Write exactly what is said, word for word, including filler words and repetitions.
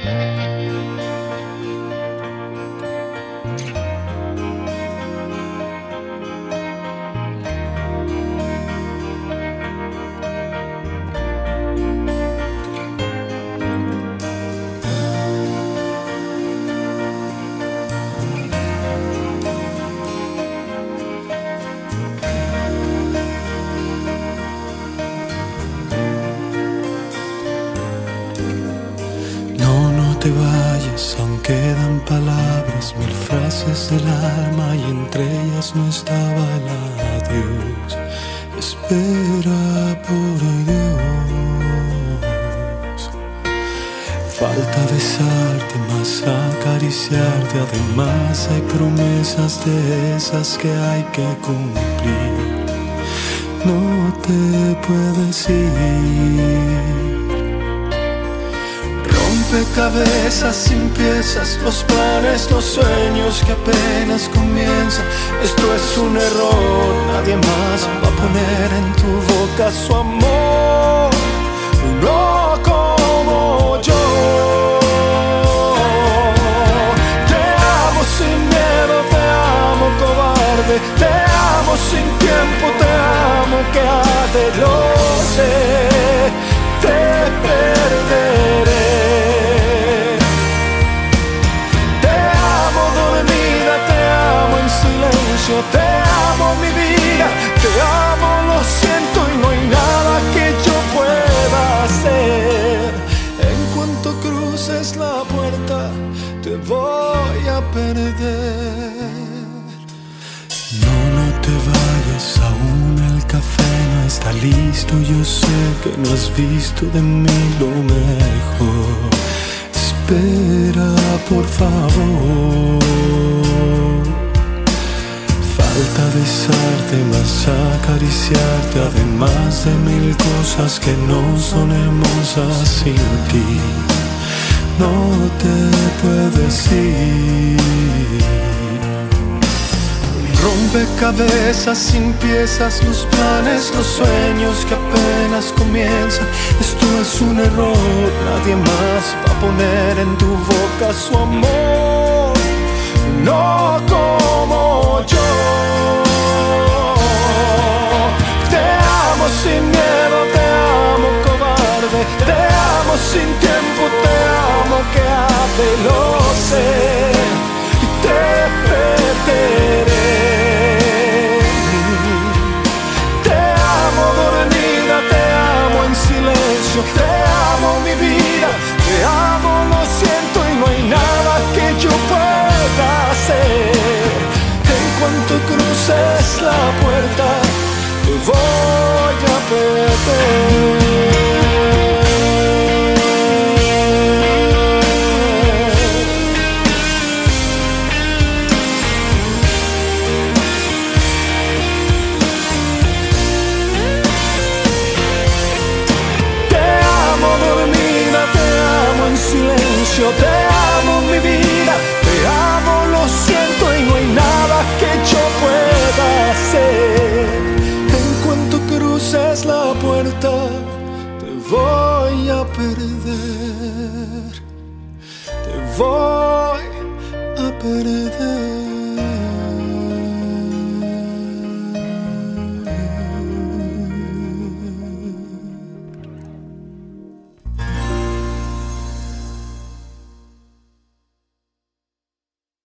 te vayas, aún quedan palabras, mil frases del alma y entre ellas no estaba el adiós. Espera por Dios. Falta besarte, más acariciarte, además hay promesas de esas que hay que cumplir. No te puedes ir. Rompecabezas sin piezas, los planes, los sueños que apenas comienzan. Esto es un error, nadie más va a poner en tu boca su amor, no como yo. Te amo sin miedo, te amo cobarde, te amo sin tiempo, te amo que arde, lo sé, te perderé. Te amo mi vida, te amo, lo siento y no hay nada que yo pueda hacer. En cuanto cruces la puerta, te voy a perder. No, no te vayas, aún el café no está listo. Yo sé que no has visto de mí lo mejor. Espera, por favor. Falta besarte, más acariciarte, además de mil cosas que no son hermosas sin ti. No te puedes ir. Rompecabezas sin piezas, los planes, los sueños que apenas comienzan. Esto es un error, nadie más va a poner en tu boca su amor, no como yo. Te amo sin miedo, te amo cobarde, te amo sin tiempo, te amo que arde, lo sé, y te perderé. Te amo dormida, te amo en silencio, te amo mi vida, te amo, lo siento y no hay nada que yo pueda hacer. En cuanto cruces la puerta, te voy a perder. Te amo dormida, te amo en silencio, te amo mi vida, te amo, lo siento y no hay nada que yo pueda hacer. En cuanto cruces la puerta, te voy a perder, te voy a perder.